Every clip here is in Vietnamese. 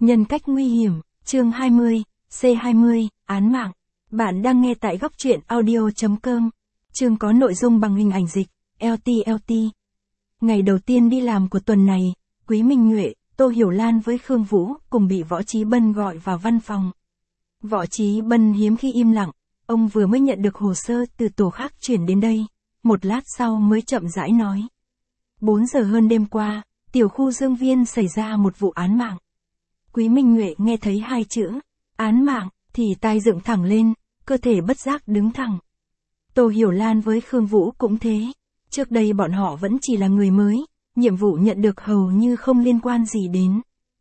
Nhân cách nguy hiểm, chương 20, C20, án mạng. Bạn đang nghe tại góc truyện audio.com. Chương có nội dung bằng hình ảnh dịch, LT. Ngày đầu tiên đi làm của tuần này, Quý Minh Nhuệ, Tô Hiểu Lan với Khương Vũ cùng bị Võ Chí Bân gọi vào văn phòng. Võ Chí Bân hiếm khi im lặng, ông vừa mới nhận được hồ sơ từ tổ khác chuyển đến đây, một lát sau mới chậm rãi nói. 4 giờ hơn đêm qua, tiểu khu Dương Viên xảy ra một vụ án mạng. Quý Minh Nhuệ nghe thấy hai chữ, án mạng, thì tai dựng thẳng lên, cơ thể bất giác đứng thẳng. Tô Hiểu Lan với Khương Vũ cũng thế. Trước đây bọn họ vẫn chỉ là người mới, nhiệm vụ nhận được hầu như không liên quan gì đến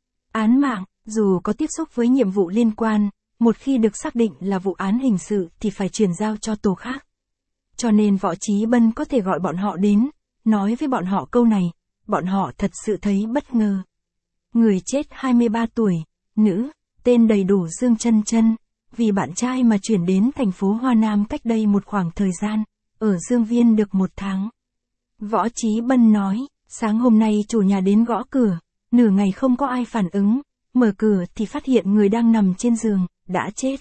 án mạng, dù có tiếp xúc với nhiệm vụ liên quan, một khi được xác định là vụ án hình sự thì phải chuyển giao cho tổ khác. Cho nên Võ Chí Bân có thể gọi bọn họ đến, nói với bọn họ câu này, bọn họ thật sự thấy bất ngờ. Người chết 23 tuổi, nữ, tên đầy đủ Dương Chân Chân, vì bạn trai mà chuyển đến thành phố Hoa Nam cách đây một khoảng thời gian, ở Dương Viên được 1 tháng. Võ Chí Bân nói, sáng hôm nay chủ nhà đến gõ cửa, nửa ngày không có ai phản ứng, mở cửa thì phát hiện người đang nằm trên giường, đã chết.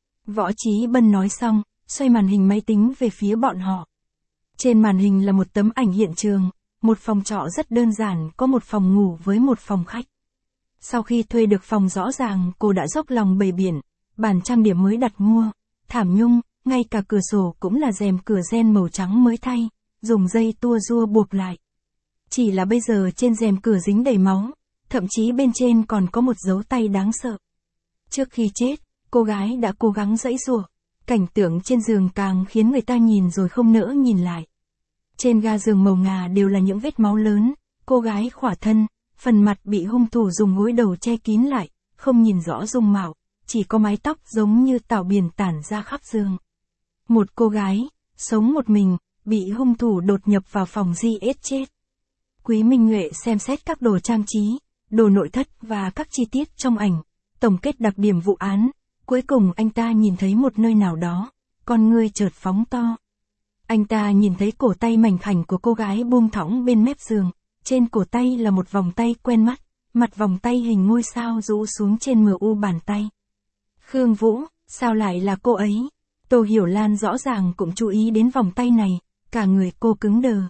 Võ Chí Bân nói xong, xoay màn hình máy tính về phía bọn họ. Trên màn hình là một tấm ảnh hiện trường, một phòng trọ rất đơn giản, có một phòng ngủ với một phòng khách. Sau khi thuê được phòng rõ ràng cô đã dốc lòng bày biện, bàn trang điểm mới đặt mua, thảm nhung, ngay cả cửa sổ cũng là rèm cửa ren màu trắng mới thay, dùng dây tua rua buộc lại. Chỉ là bây giờ trên rèm cửa dính đầy máu, thậm chí bên trên còn có một dấu tay đáng sợ. Trước khi chết, cô gái đã cố gắng giãy giụa, cảnh tượng trên giường càng khiến người ta nhìn rồi không nỡ nhìn lại. Trên ga giường màu ngà đều là những vết máu lớn, cô gái khỏa thân, phần mặt bị hung thủ dùng gối đầu che kín lại, không nhìn rõ dung mạo, chỉ có mái tóc giống như tảo biển tản ra khắp giường. Một cô gái, sống một mình, bị hung thủ đột nhập vào phòng giết chết. Quý Minh Nhuệ xem xét các đồ trang trí, đồ nội thất và các chi tiết trong ảnh, tổng kết đặc điểm vụ án, cuối cùng anh ta nhìn thấy một nơi nào đó, con ngươi chợt phóng to. Anh ta nhìn thấy cổ tay mảnh khảnh của cô gái buông thõng bên mép giường, trên cổ tay là một vòng tay quen mắt, mặt vòng tay hình ngôi sao rũ xuống trên mu bàn tay. Khương Vũ, sao lại là cô ấy? Tô Hiểu Lan rõ ràng cũng chú ý đến vòng tay này, cả người cô cứng đờ.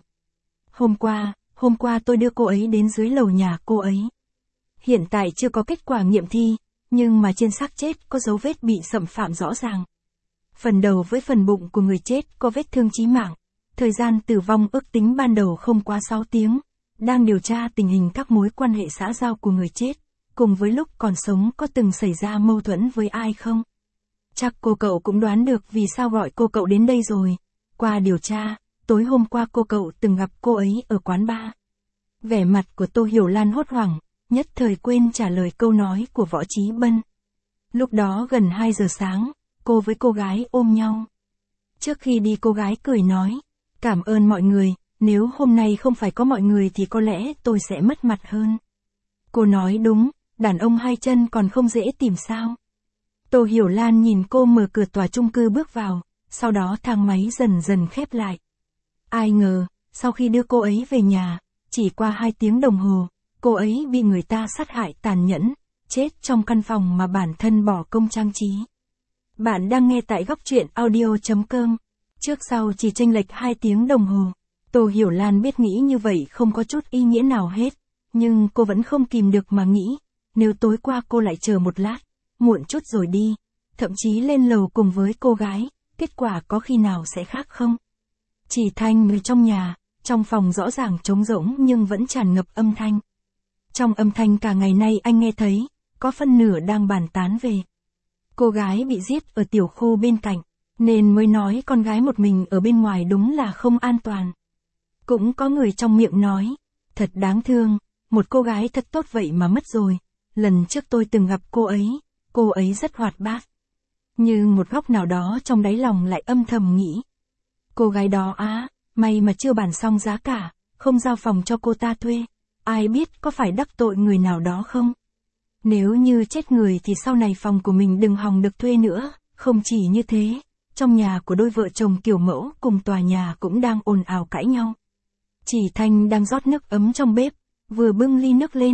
Hôm qua tôi đưa cô ấy đến dưới lầu nhà cô ấy. Hiện tại chưa có kết quả nghiệm thi, nhưng mà trên xác chết có dấu vết bị xâm phạm rõ ràng. Phần đầu với phần bụng của người chết có vết thương chí mạng. Thời gian tử vong ước tính ban đầu không quá 6 tiếng. Đang điều tra tình hình các mối quan hệ xã giao của người chết, cùng với lúc còn sống có từng xảy ra mâu thuẫn với ai không? Chắc cô cậu cũng đoán được vì sao gọi cô cậu đến đây rồi. Qua điều tra, tối hôm qua cô cậu từng gặp cô ấy ở quán bar. Vẻ mặt của Tô Hiểu Lan hốt hoảng, nhất thời quên trả lời câu nói của Võ Chí Bân. Lúc đó gần 2 giờ sáng, cô với cô gái ôm nhau. Trước khi đi cô gái cười nói, cảm ơn mọi người, nếu hôm nay không phải có mọi người thì có lẽ tôi sẽ mất mặt hơn. Cô nói đúng, đàn ông hai chân còn không dễ tìm sao. Tô Hiểu Lan nhìn cô mở cửa tòa chung cư bước vào, sau đó thang máy dần dần khép lại. Ai ngờ, sau khi đưa cô ấy về nhà, chỉ qua 2 tiếng đồng hồ, cô ấy bị người ta sát hại tàn nhẫn, chết trong căn phòng mà bản thân bỏ công trang trí. Bạn đang nghe tại góc truyện audio.com. Trước sau chỉ chênh lệch 2 tiếng đồng hồ. Tô Hiểu Lan biết nghĩ như vậy không có chút ý nghĩa nào hết, nhưng cô vẫn không kìm được mà nghĩ, nếu tối qua cô lại chờ một lát, muộn chút rồi đi, thậm chí lên lầu cùng với cô gái, kết quả có khi nào sẽ khác không? Chỉ thanh người trong nhà, trong phòng rõ ràng trống rỗng nhưng vẫn tràn ngập âm thanh. Trong âm thanh cả ngày nay anh nghe thấy, có phân nửa đang bàn tán về cô gái bị giết ở tiểu khu bên cạnh, nên mới nói con gái một mình ở bên ngoài đúng là không an toàn. Cũng có người trong miệng nói, thật đáng thương, một cô gái thật tốt vậy mà mất rồi, lần trước tôi từng gặp cô ấy rất hoạt bát. Nhưng một góc nào đó trong đáy lòng lại âm thầm nghĩ, cô gái đó may mà chưa bàn xong giá cả, không giao phòng cho cô ta thuê, ai biết có phải đắc tội người nào đó không? Nếu như chết người thì sau này phòng của mình đừng hòng được thuê nữa, không chỉ như thế, trong nhà của đôi vợ chồng kiểu mẫu cùng tòa nhà cũng đang ồn ào cãi nhau. Chỉ Thanh đang rót nước ấm trong bếp, vừa bưng ly nước lên,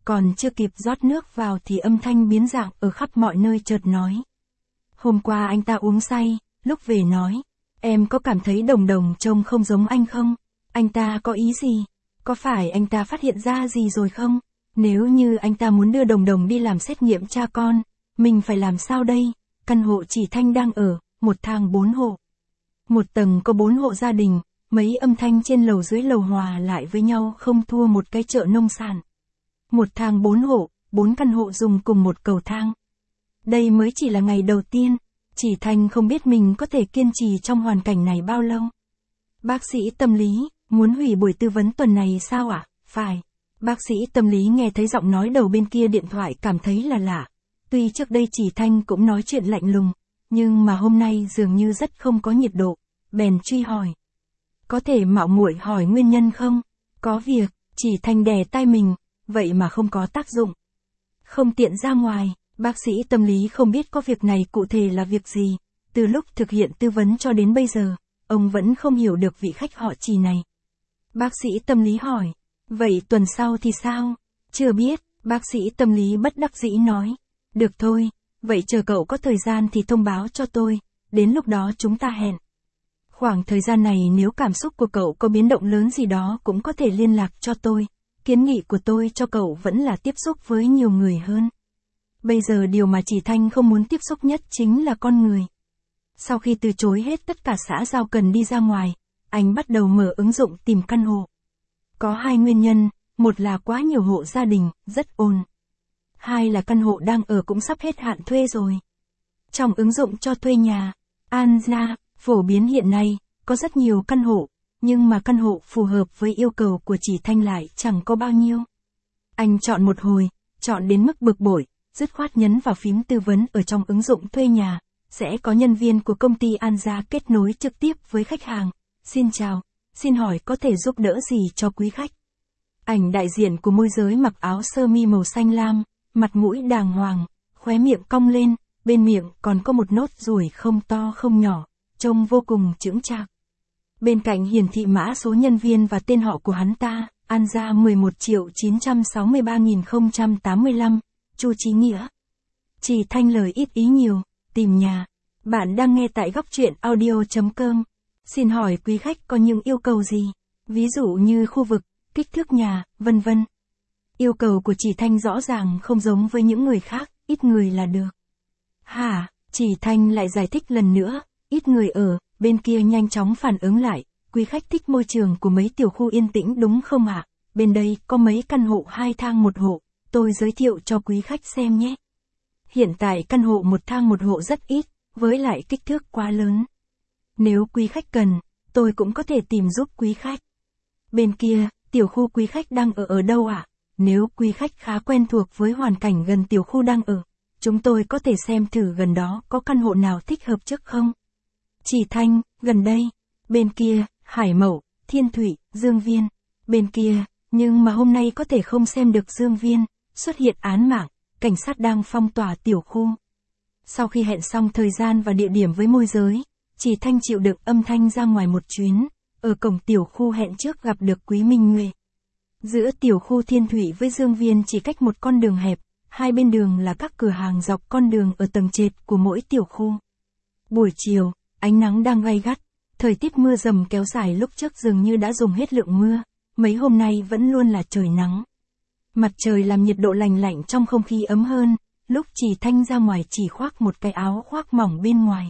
Còn chưa kịp rót nước vào thì âm thanh biến dạng ở khắp mọi nơi chợt nói. Hôm qua anh ta uống say, lúc về nói, em có cảm thấy Đồng Đồng trông không giống anh không? Anh ta có ý gì? Có phải anh ta phát hiện ra gì rồi không? Nếu như anh ta muốn đưa Đồng Đồng đi làm xét nghiệm cha con, mình phải làm sao đây? Căn hộ chị Thanh đang ở, một thang 4 hộ. Một tầng có 4 hộ gia đình, mấy âm thanh trên lầu dưới lầu hòa lại với nhau không thua một cái chợ nông sản. Một thang 4 hộ, 4 căn hộ dùng cùng một cầu thang. Đây mới chỉ là ngày đầu tiên, chị Thanh không biết mình có thể kiên trì trong hoàn cảnh này bao lâu. Bác sĩ tâm lý, muốn hủy buổi tư vấn tuần này sao ạ? Phải. Bác sĩ tâm lý nghe thấy giọng nói đầu bên kia điện thoại cảm thấy là lạ. Tuy trước đây chị Thanh cũng nói chuyện lạnh lùng, nhưng mà hôm nay dường như rất không có nhiệt độ, bèn truy hỏi. Có thể mạo muội hỏi nguyên nhân không? Có việc, chị Thanh đè tai mình, vậy mà không có tác dụng. Không tiện ra ngoài, bác sĩ tâm lý không biết có việc này cụ thể là việc gì. Từ lúc thực hiện tư vấn cho đến bây giờ, ông vẫn không hiểu được vị khách họ Trì này. Bác sĩ tâm lý hỏi, vậy tuần sau thì sao? Chưa biết, bác sĩ tâm lý bất đắc dĩ nói. Được thôi, vậy chờ cậu có thời gian thì thông báo cho tôi, đến lúc đó chúng ta hẹn. Khoảng thời gian này nếu cảm xúc của cậu có biến động lớn gì đó cũng có thể liên lạc cho tôi. Kiến nghị của tôi cho cậu vẫn là tiếp xúc với nhiều người hơn. Bây giờ điều mà chị Thanh không muốn tiếp xúc nhất chính là con người. Sau khi từ chối hết tất cả xã giao cần đi ra ngoài, anh bắt đầu mở ứng dụng tìm căn hộ. Có 2 nguyên nhân, một là quá nhiều hộ gia đình, rất ồn. 2 là căn hộ đang ở cũng sắp hết hạn thuê rồi. Trong ứng dụng cho thuê nhà, Anja, phổ biến hiện nay, có rất nhiều căn hộ, nhưng mà căn hộ phù hợp với yêu cầu của chị Thanh lại chẳng có bao nhiêu. Anh chọn một hồi, chọn đến mức bực bội, dứt khoát nhấn vào phím tư vấn ở trong ứng dụng thuê nhà, sẽ có nhân viên của công ty Anja kết nối trực tiếp với khách hàng. Xin chào, xin hỏi có thể giúp đỡ gì cho quý khách? Ảnh đại diện của môi giới mặc áo sơ mi màu xanh lam, mặt mũi đàng hoàng, khóe miệng cong lên, bên miệng còn có một nốt ruồi không to không nhỏ, trông vô cùng chững chạc. Bên cạnh hiển thị mã số nhân viên và tên họ của hắn ta, Anja 11.963.085, Chu Chí Nghĩa. Chị Thanh lời ít ý nhiều, tìm nhà. Bạn đang nghe tại góc truyện audio.com. Xin hỏi quý khách có những yêu cầu gì? Ví dụ như khu vực, kích thước nhà, vân vân. Yêu cầu của chị Thanh rõ ràng không giống với những người khác, ít người là được. Hả? Chị Thanh lại giải thích lần nữa, ít người ở, bên kia nhanh chóng phản ứng lại, quý khách thích môi trường của mấy tiểu khu yên tĩnh đúng không ạ? Bên đây có mấy căn hộ 2 thang 1 hộ, tôi giới thiệu cho quý khách xem nhé. Hiện tại căn hộ 1 thang 1 hộ rất ít, với lại kích thước quá lớn. Nếu quý khách cần, tôi cũng có thể tìm giúp quý khách. Bên kia, tiểu khu quý khách đang ở đâu ạ? Nếu quý khách khá quen thuộc với hoàn cảnh gần tiểu khu đang ở, chúng tôi có thể xem thử gần đó có căn hộ nào thích hợp trước không? Chị Thanh, gần đây. Bên kia, Hải Mậu, Thiên Thủy, Dương Viên. Bên kia, nhưng mà hôm nay có thể không xem được Dương Viên, xuất hiện án mạng, cảnh sát đang phong tỏa tiểu khu. Sau khi hẹn xong thời gian và địa điểm với môi giới, chị Thanh chịu đựng âm thanh ra ngoài một chuyến, ở cổng tiểu khu hẹn trước gặp được Quý Minh Nguệ. Giữa tiểu khu Thiên Thủy với Dương Viên chỉ cách một con đường hẹp, hai bên đường là các cửa hàng dọc con đường ở tầng trệt của mỗi tiểu khu. Buổi chiều, ánh nắng đang gay gắt, thời tiết mưa dầm kéo dài lúc trước dường như đã dùng hết lượng mưa, mấy hôm nay vẫn luôn là trời nắng. Mặt trời làm nhiệt độ lành lạnh trong không khí ấm hơn, lúc chị Thanh ra ngoài chỉ khoác một cái áo khoác mỏng bên ngoài.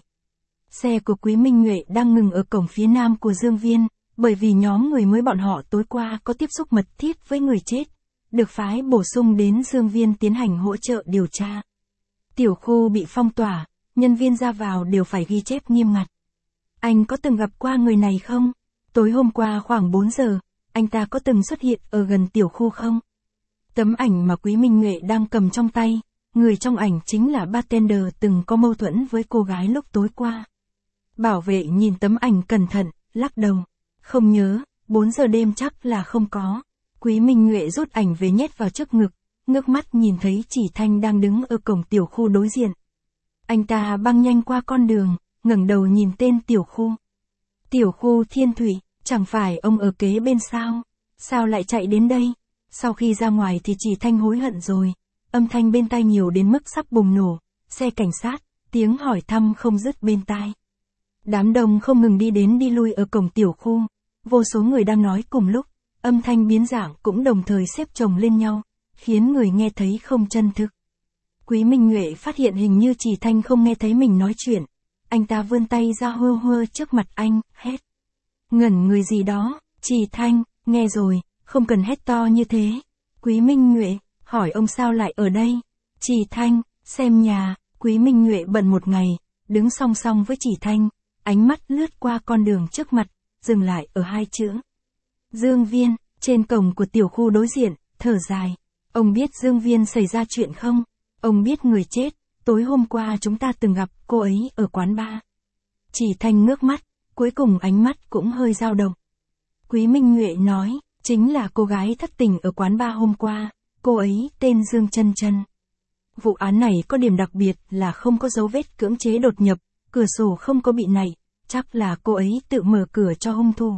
Xe của Quý Minh Nguệ đang ngừng ở cổng phía nam của Dương Viên, bởi vì nhóm người mới bọn họ tối qua có tiếp xúc mật thiết với người chết, được phái bổ sung đến Dương Viên tiến hành hỗ trợ điều tra. Tiểu khu bị phong tỏa, nhân viên ra vào đều phải ghi chép nghiêm ngặt. Anh có từng gặp qua người này không? Tối hôm qua khoảng 4 giờ, anh ta có từng xuất hiện ở gần tiểu khu không? Tấm ảnh mà Quý Minh Nguệ đang cầm trong tay, người trong ảnh chính là bartender từng có mâu thuẫn với cô gái lúc tối qua. Bảo vệ nhìn tấm ảnh cẩn thận, lắc đầu. Không nhớ, 4 giờ đêm chắc là không có. Quý Minh Nguệ rút ảnh về nhét vào trước ngực, ngước mắt nhìn thấy chị Thanh đang đứng ở cổng tiểu khu đối diện. Anh ta băng nhanh qua con đường, ngẩng đầu nhìn tên tiểu khu. Tiểu khu Thiên Thủy, chẳng phải ông ở kế bên sao? Sao lại chạy đến đây? Sau khi ra ngoài thì chỉ Thanh hối hận rồi. Âm thanh bên tai nhiều đến mức sắp bùng nổ. Xe cảnh sát, tiếng hỏi thăm không dứt bên tai. Đám đông không ngừng đi đến đi lui ở cổng tiểu khu. Vô số người đang nói cùng lúc. Âm thanh biến dạng cũng đồng thời xếp chồng lên nhau, khiến người nghe thấy không chân thực. Quý Minh Nhuệ phát hiện hình như chỉ Thanh không nghe thấy mình nói chuyện. Anh ta vươn tay ra hơ hơ trước mặt anh, hét. Ngẩn người gì đó, chỉ Thanh, nghe rồi, không cần hét to như thế. Quý Minh Nhuệ, hỏi ông sao lại ở đây? Chỉ Thanh, xem nhà. Quý Minh Nhuệ bận một ngày, đứng song song với chỉ Thanh, ánh mắt lướt qua con đường trước mặt, dừng lại ở hai chữ. Dương Viên, trên cổng của tiểu khu đối diện, thở dài. Ông biết Dương Viên xảy ra chuyện không? Ông biết người chết, tối hôm qua chúng ta từng gặp cô ấy ở quán bar. Chỉ Thanh ngước mắt, cuối cùng ánh mắt cũng hơi dao động. Quý Minh Nhuệ nói, chính là cô gái thất tình ở quán bar hôm qua, cô ấy tên Dương Chân Chân. Vụ án này có điểm đặc biệt là không có dấu vết cưỡng chế đột nhập, cửa sổ không có bị nảy, chắc là cô ấy tự mở cửa cho hung thủ.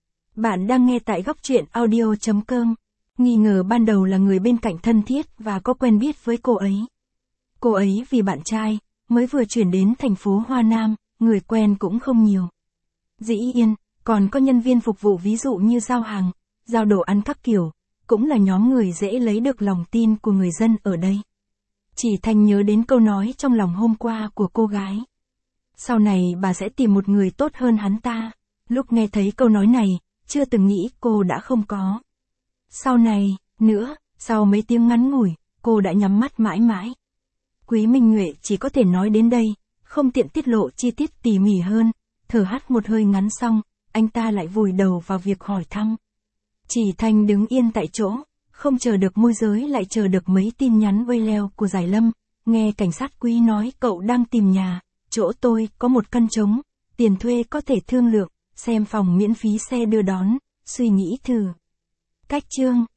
Bạn đang nghe tại góc truyện audio.com. Nghi ngờ ban đầu là người bên cạnh thân thiết và có quen biết với cô ấy. Cô ấy vì bạn trai, mới vừa chuyển đến thành phố Hoa Nam, người quen cũng không nhiều. Dĩ nhiên, còn có nhân viên phục vụ ví dụ như giao hàng, giao đồ ăn các kiểu, cũng là nhóm người dễ lấy được lòng tin của người dân ở đây. Chỉ Thanh nhớ đến câu nói trong lòng hôm qua của cô gái. Sau này bà sẽ tìm một người tốt hơn hắn ta. Lúc nghe thấy câu nói này, chưa từng nghĩ cô đã không có. Sau này, nữa, sau mấy tiếng ngắn ngủi, cô đã nhắm mắt mãi mãi. Quý Minh Nhuệ chỉ có thể nói đến đây, không tiện tiết lộ chi tiết tỉ mỉ hơn. Thở hắt một hơi ngắn xong, anh ta lại vùi đầu vào việc hỏi thăm. Chỉ Thanh đứng yên tại chỗ, không chờ được môi giới lại chờ được mấy tin nhắn vây leo của Giải Lâm. Nghe cảnh sát Quý nói cậu đang tìm nhà, chỗ tôi có một căn trống, tiền thuê có thể thương lượng, xem phòng miễn phí xe đưa đón, suy nghĩ thử. Cách chương